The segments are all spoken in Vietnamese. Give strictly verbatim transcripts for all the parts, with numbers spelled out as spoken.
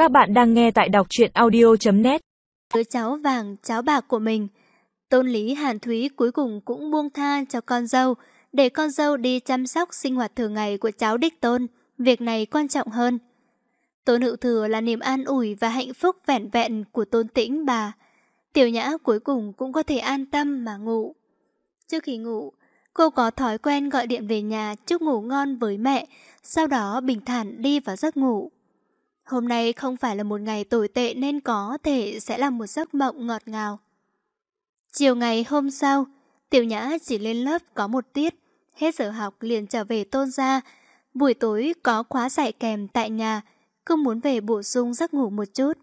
Các bạn đang nghe tại đọc truyện audio chấm net. Đứa cháu vàng, cháu bạc của mình, Tôn Lý Hàn Thúy cuối cùng cũng buông tha cho con dâu, để con dâu đi chăm sóc sinh hoạt thường ngày của cháu đích tôn. Việc này quan trọng hơn. Tôn Hữu Thừa là niềm an ủi và hạnh phúc vẻn vẹn của Tôn Tĩnh bà. Tiểu Nhã cuối cùng cũng có thể an tâm mà ngủ. Trước khi ngủ, cô có thói quen gọi điện về nhà chúc ngủ ngon với mẹ, sau đó bình thản đi vào giấc ngủ. Hôm nay không phải là một ngày tồi tệ nên có thể sẽ là một giấc mộng ngọt ngào. Chiều ngày hôm sau, Tiểu Nhã chỉ lên lớp có một tiết, hết giờ học liền trở về Tôn gia. Buổi tối có khóa dạy kèm tại nhà, cô muốn về bổ sung giấc ngủ một chút.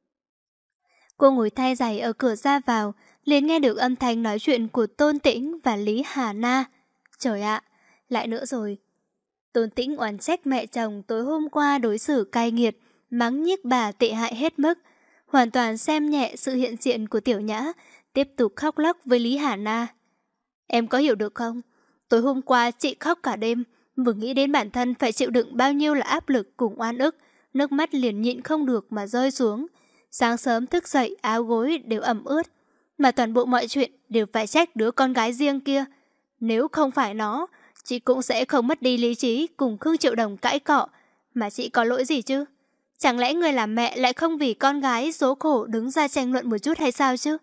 Cô ngồi thay giày ở cửa ra vào, liền nghe được âm thanh nói chuyện của Tôn Tĩnh và Lý Hà Na. Trời ạ, lại nữa rồi. Tôn Tĩnh oán trách mẹ chồng tối hôm qua đối xử cay nghiệt, mắng nhiếc bà tệ hại hết mức, hoàn toàn xem nhẹ sự hiện diện của Tiểu Nhã, tiếp tục khóc lóc với Lý Hà Na. Em có hiểu được không? Tối hôm qua chị khóc cả đêm, vừa nghĩ đến bản thân phải chịu đựng bao nhiêu là áp lực cùng oan ức, nước mắt liền nhịn không được mà rơi xuống. Sáng sớm thức dậy áo gối đều ẩm ướt, mà toàn bộ mọi chuyện đều phải trách đứa con gái riêng kia. Nếu không phải nó, chị cũng sẽ không mất đi lý trí cùng Khương Triệu Đồng cãi cọ. Mà chị có lỗi gì chứ? Chẳng lẽ người làm mẹ lại không vì con gái số khổ đứng ra tranh luận một chút hay sao chứ?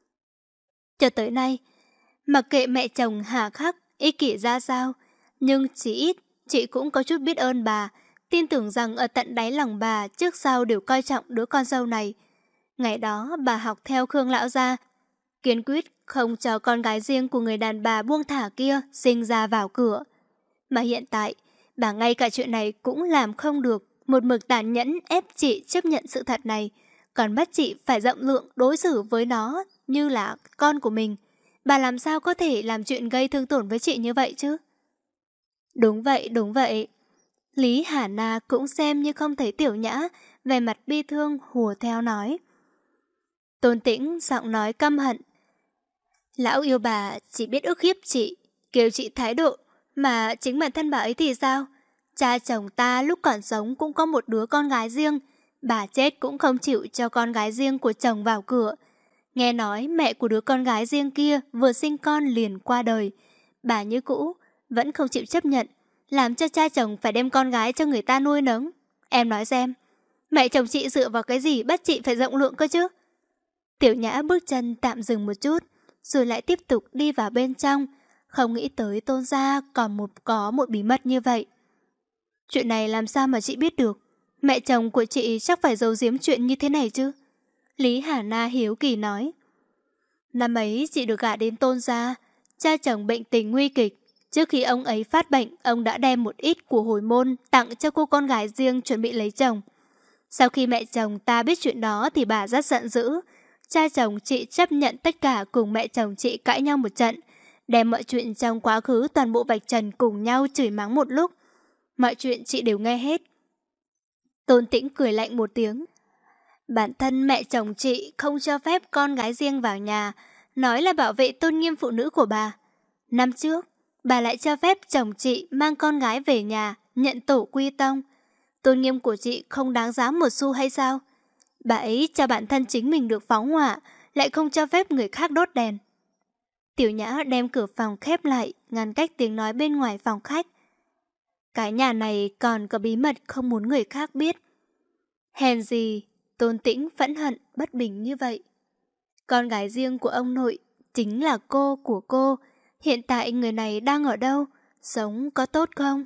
Cho tới nay, mặc kệ mẹ chồng hà khắc, ích kỷ ra sao, nhưng chỉ ít chị cũng có chút biết ơn bà, tin tưởng rằng ở tận đáy lòng bà trước sau đều coi trọng đứa con dâu này. Ngày đó bà học theo Khương lão gia, kiên quyết không cho con gái riêng của người đàn bà buông thả kia sinh ra vào cửa. Mà hiện tại, bà ngay cả chuyện này cũng làm không được, một mực tàn nhẫn ép chị chấp nhận sự thật này, còn bắt chị phải rộng lượng đối xử với nó như là con của mình. Bà làm sao có thể làm chuyện gây thương tổn với chị như vậy chứ? Đúng vậy, đúng vậy. Lý Hà Na cũng xem như không thấy Tiểu Nhã, về mặt bi thương hùa theo nói. Tôn Tĩnh giọng nói căm hận. Lão yêu bà chỉ biết ức hiếp chị, kêu chị thái độ, mà chính bản thân bà ấy thì sao? Cha chồng ta lúc còn sống cũng có một đứa con gái riêng, bà chết cũng không chịu cho con gái riêng của chồng vào cửa. Nghe nói mẹ của đứa con gái riêng kia vừa sinh con liền qua đời, bà như cũ vẫn không chịu chấp nhận, làm cho cha chồng phải đem con gái cho người ta nuôi nấng. Em nói xem, mẹ chồng chị dựa vào cái gì bắt chị phải rộng lượng cơ chứ? Tiểu Nhã bước chân tạm dừng một chút, rồi lại tiếp tục đi vào bên trong, không nghĩ tới Tôn gia còn một có một bí mật như vậy. Chuyện này làm sao mà chị biết được? Mẹ chồng của chị chắc phải giấu giếm chuyện như thế này chứ? Lý Hà Na hiếu kỳ nói. Năm ấy chị được gả đến Tôn gia, cha chồng bệnh tình nguy kịch. Trước khi ông ấy phát bệnh, ông đã đem một ít của hồi môn tặng cho cô con gái riêng chuẩn bị lấy chồng. Sau khi mẹ chồng ta biết chuyện đó thì bà rất giận dữ. Cha chồng chị chấp nhận tất cả cùng mẹ chồng chị cãi nhau một trận, đem mọi chuyện trong quá khứ toàn bộ vạch trần cùng nhau chửi mắng một lúc. Mọi chuyện chị đều nghe hết. Tôn Tĩnh cười lạnh một tiếng. Bản thân mẹ chồng chị không cho phép con gái riêng vào nhà, nói là bảo vệ tôn nghiêm phụ nữ của bà. Năm trước, bà lại cho phép chồng chị mang con gái về nhà, nhận tổ quy tông. Tôn nghiêm của chị không đáng giá một xu hay sao? Bà ấy cho bản thân chính mình được phóng hỏa, lại không cho phép người khác đốt đèn. Tiểu Nhã đem cửa phòng khép lại, ngăn cách tiếng nói bên ngoài phòng khách. Cái nhà này còn có bí mật không muốn người khác biết. Hèn gì, Tôn Tĩnh phẫn hận bất bình như vậy. Con gái riêng của ông nội chính là cô của cô. Hiện tại người này đang ở đâu? Sống có tốt không?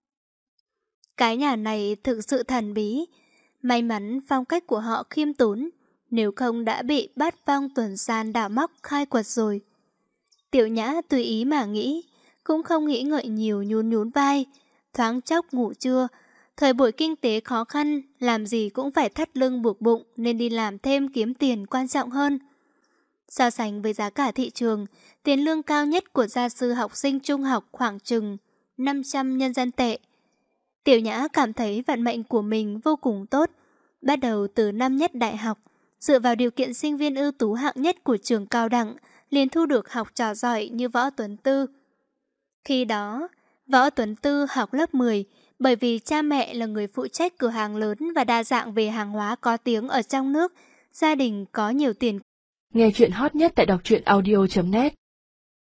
Cái nhà này thực sự thần bí. May mắn phong cách của họ khiêm tốn, nếu không đã bị Bát Phong Tuần San đào móc khai quật rồi. Tiểu Nhã tùy ý mà nghĩ, cũng không nghĩ ngợi nhiều, nhún nhún vai. Thoáng chốc ngủ trưa, thời buổi kinh tế khó khăn, làm gì cũng phải thắt lưng buộc bụng nên đi làm thêm kiếm tiền quan trọng hơn. So sánh với giá cả thị trường, tiền lương cao nhất của gia sư học sinh trung học khoảng chừng năm trăm nhân dân tệ. Tiểu Nhã cảm thấy vận mệnh của mình vô cùng tốt. Bắt đầu từ năm nhất đại học, dựa vào điều kiện sinh viên ưu tú hạng nhất của trường cao đẳng, liền thu được học trò giỏi như Võ Tuấn Tư. Khi đó, Võ Tuấn Tư học lớp mười, Bởi vì cha mẹ là người phụ trách cửa hàng lớn và đa dạng về hàng hóa có tiếng ở trong nước, gia đình có nhiều tiền. Nghe chuyện hot nhất tại đọc truyện audio chấm net.